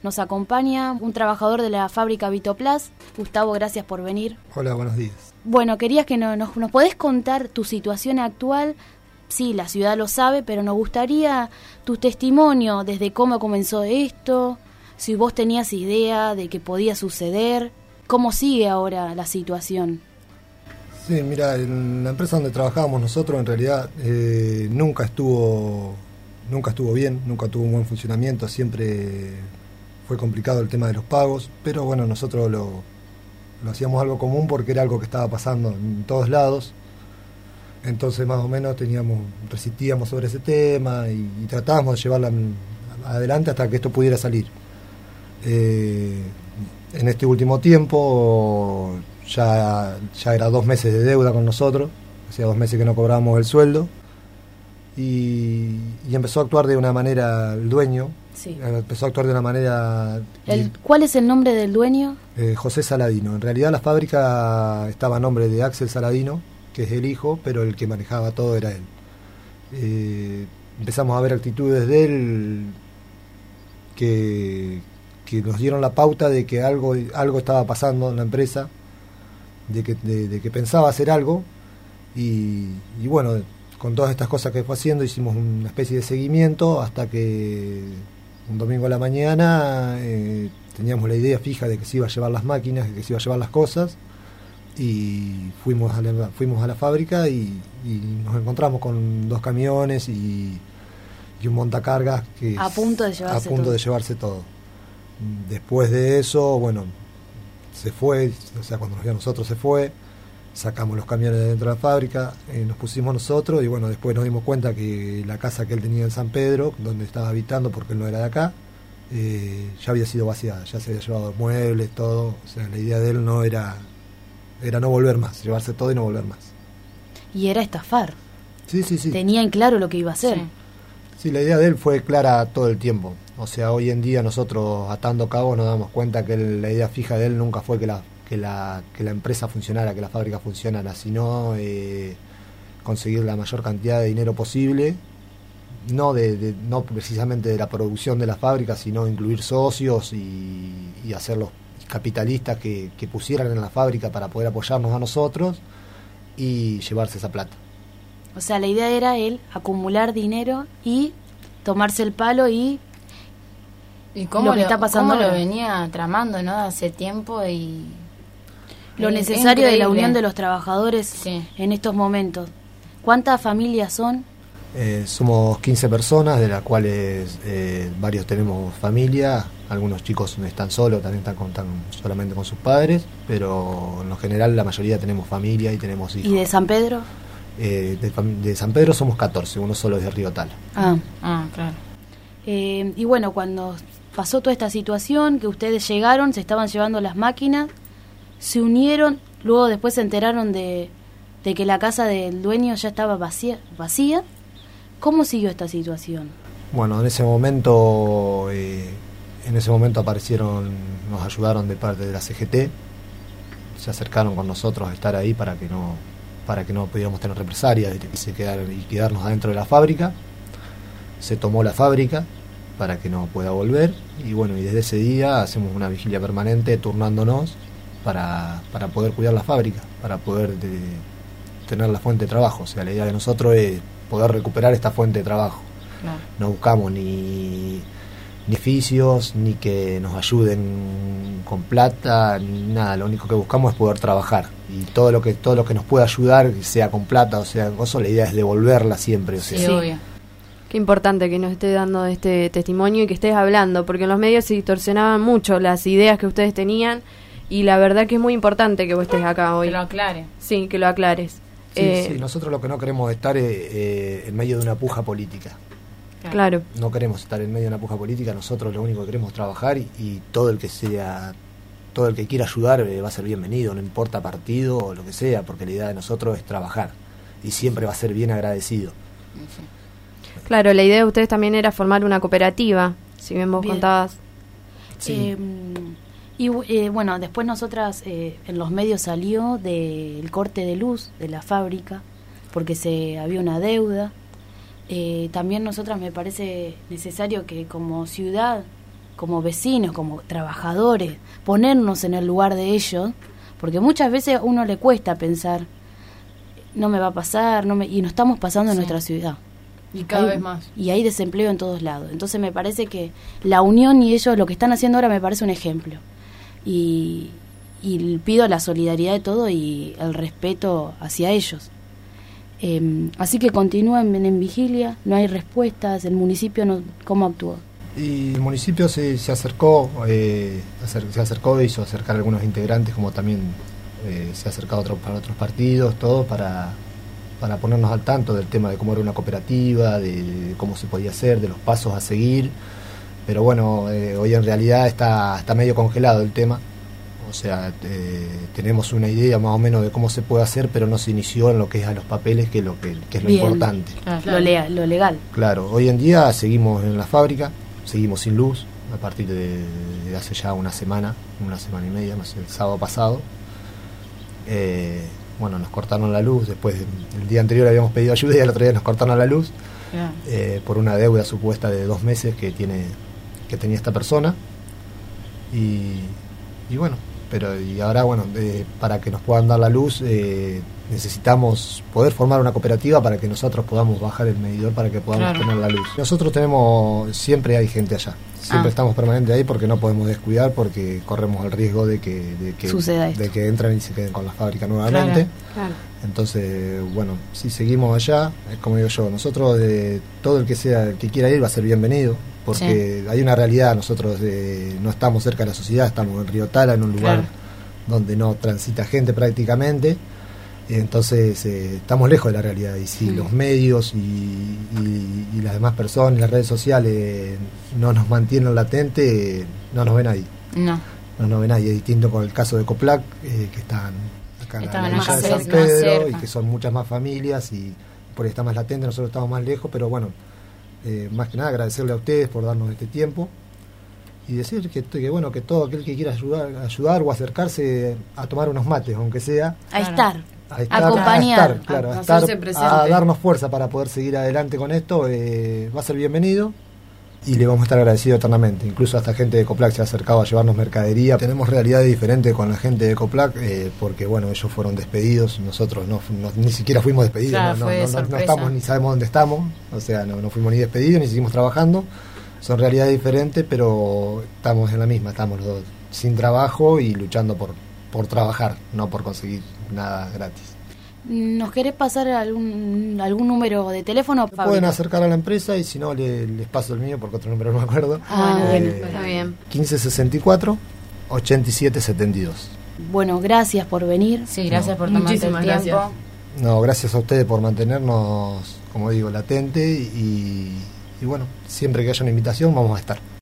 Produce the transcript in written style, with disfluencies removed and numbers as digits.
nos acompaña un trabajador de la fábrica Vitoplas. Gustavo, gracias por venir. Hola, buenos días. Bueno, querías que nos podés contar tu situación actual. Sí, la ciudad lo sabe, pero nos gustaría tu testimonio desde cómo comenzó esto, si vos tenías idea de que podía suceder, cómo sigue ahora la situación. Sí, mira, en la empresa donde trabajábamos nosotros en realidad nunca estuvo bien, nunca tuvo un buen funcionamiento, siempre fue complicado el tema de los pagos, pero bueno, nosotros lo hacíamos algo común porque era algo que estaba pasando en todos lados. Entonces más o menos resistíamos sobre ese tema y tratábamos de llevarla adelante hasta que esto pudiera salir. En este último tiempo ya era 2 meses de deuda con nosotros, hacía 2 meses que no cobrábamos el sueldo y empezó a actuar de una manera el dueño. Sí. Empezó a actuar de una manera... ¿Cuál es el nombre del dueño? José Saladino. En realidad la fábrica estaba a nombre de Axel Saladino, que es el hijo, pero el que manejaba todo era él. Empezamos a ver actitudes de él que nos dieron la pauta de que algo estaba pasando en la empresa, de que pensaba hacer algo, y bueno, con todas estas cosas que fue haciendo hicimos una especie de seguimiento hasta que un domingo a la mañana teníamos la idea fija de que se iba a llevar las máquinas, de que se iba a llevar las cosas, y fuimos a la fábrica y nos encontramos con 2 camiones y un montacargas que a punto de llevarse todo. Después de eso, bueno, se fue, o sea, cuando nos vio a nosotros se fue, sacamos los camiones de dentro de la fábrica, nos pusimos nosotros y bueno, después nos dimos cuenta que la casa que él tenía en San Pedro, donde estaba habitando porque él no era de acá, ya había sido vaciada, ya se había llevado muebles, todo, o sea, la idea de él no era no volver más, llevarse todo y no volver más. Y era estafar. Sí. Tenía en claro lo que iba a hacer. Sí, la idea de él fue clara todo el tiempo. O sea, hoy en día nosotros atando cabos nos damos cuenta que la idea fija de él nunca fue que la empresa funcionara, que la fábrica funcionara, sino conseguir la mayor cantidad de dinero posible, no precisamente de la producción de la fábrica, sino incluir socios y hacerlos capitalistas que pusieran en la fábrica para poder apoyarnos a nosotros y llevarse esa plata. O sea, la idea era él acumular dinero y tomarse el palo y cómo lo que está pasando cómo lo ahora. venía tramando, ¿no? Hace tiempo y lo necesario de la increíble. unión de los trabajadores en estos momentos. ¿Cuántas familias son? Somos 15 personas, de las cuales varios tenemos familia, algunos chicos están solos, también están solamente con sus padres, pero en lo general la mayoría tenemos familia y tenemos hijos. ¿Y de San Pedro? De San Pedro somos 14, uno solo es de Río Tala. Claro. Y bueno, cuando pasó toda esta situación, que ustedes llegaron, se estaban llevando las máquinas, se unieron, luego después se enteraron de que la casa del dueño ya estaba vacía. ¿Cómo siguió esta situación? Bueno, en ese momento aparecieron, nos ayudaron de parte de la CGT, se acercaron con nosotros a estar ahí para que no pudiéramos tener represalias y quedarnos adentro de la fábrica. Se tomó la fábrica para que no pueda volver y bueno, y desde ese día hacemos una vigilia permanente turnándonos para poder cuidar la fábrica, para poder tener la fuente de trabajo. O sea, la idea de nosotros es poder recuperar esta fuente de trabajo. No buscamos ni oficios, ni que nos ayuden con plata, ni nada. Lo único que buscamos es poder trabajar. Y todo lo que nos pueda ayudar, sea con plata o sea con cosas, la idea es devolverla siempre. O sea. Sí, obvio. Qué importante que nos esté dando este testimonio y que estés hablando, porque en los medios se distorsionaban mucho las ideas que ustedes tenían y la verdad que es muy importante que vos estés acá hoy. Que lo aclare. Sí, que lo aclares. Sí, nosotros lo que no queremos es estar en medio de una puja política. Claro. No queremos estar en medio de una puja política, nosotros lo único que queremos es trabajar y todo el que quiera ayudar va a ser bienvenido, no importa partido o lo que sea, porque la idea de nosotros es trabajar y siempre va a ser bien agradecido. Claro, la idea de ustedes también era formar una cooperativa, si bien vos contabas. Sí. Bueno, después nosotras en los medios salió del corte de luz de la fábrica porque había una deuda. También nosotras me parece necesario que como ciudad como vecinos, como trabajadores, ponernos en el lugar de ellos, porque muchas veces a uno le cuesta pensar, no me va a pasar, y nos estamos pasando en nuestra ciudad. Y cada vez más. Y hay desempleo en todos lados. Entonces me parece que la unión y ellos, lo que están haciendo ahora, me parece un ejemplo. Y pido la solidaridad de todo y el respeto hacia ellos. Así que continúen en vigilia, no hay respuestas, el municipio no, ¿cómo actuó? Y el municipio se acercó, hizo acercar a algunos integrantes, como también se ha acercado para otros partidos, todo para ponernos al tanto del tema de cómo era una cooperativa, de cómo se podía hacer, de los pasos a seguir. Pero bueno, hoy en realidad está medio congelado el tema. O sea, tenemos una idea más o menos de cómo se puede hacer, pero no se inició en lo que es a los papeles, que es lo Bien, importante. Claro. Lo legal. Claro, hoy en día seguimos en la fábrica, seguimos sin luz, a partir de hace ya una semana y media, no sé, el sábado pasado. Bueno, nos cortaron la luz, después el día anterior habíamos pedido ayuda y el otro día nos cortaron la luz, por una deuda supuesta de 2 meses que tenía esta persona. Y bueno, y ahora bueno, para que nos puedan dar la luz necesitamos poder formar una cooperativa para que nosotros podamos bajar el medidor para que podamos tener la luz. Nosotros siempre hay gente allá, siempre estamos permanente ahí porque no podemos descuidar, porque corremos el riesgo de que suceda esto, de que entren y se queden con la fábrica nuevamente. Claro. Entonces, bueno, si seguimos allá, es como digo yo, nosotros todo el que quiera ir va a ser bienvenido, porque hay una realidad, nosotros no estamos cerca de la sociedad, estamos en Río Tala, en un lugar donde no transita gente prácticamente. Entonces estamos lejos de la realidad, y si los medios y las demás personas, las redes sociales no nos mantienen latente, no nos ve nadie. No nos ve nadie. Es distinto con el caso de Coplac, que están acá en la villa de San Pedro, y que son muchas más familias, y por ahí está más latente, nosotros estamos más lejos, pero bueno, más que nada agradecerle a ustedes por darnos este tiempo y decir que bueno, que todo aquel que quiera ayudar o acercarse a tomar unos mates, aunque sea, a estar acompañar, a darnos fuerza para poder seguir adelante con esto, va a ser bienvenido y le vamos a estar agradecidos eternamente. Incluso hasta gente de Coplac se ha acercado a llevarnos mercadería. Tenemos realidades diferentes con la gente de Coplac, porque bueno, ellos fueron despedidos, nosotros ni siquiera fuimos despedidos, no estamos, ni sabemos dónde estamos, o sea, no fuimos ni despedidos ni seguimos trabajando. Son realidades diferentes, pero estamos en la misma, estamos los dos sin trabajo y luchando por trabajar, no por conseguir nada gratis. ¿Nos querés pasar algún número de teléfono? Pueden acercar a la empresa, y si no les paso el mío porque otro número no me acuerdo. Bueno, está bien. 1564 8772. Bueno, gracias por venir. Sí, gracias por tomarte el tiempo. Gracias. No, gracias a ustedes por mantenernos, como digo, latente, y bueno, siempre que haya una invitación vamos a estar.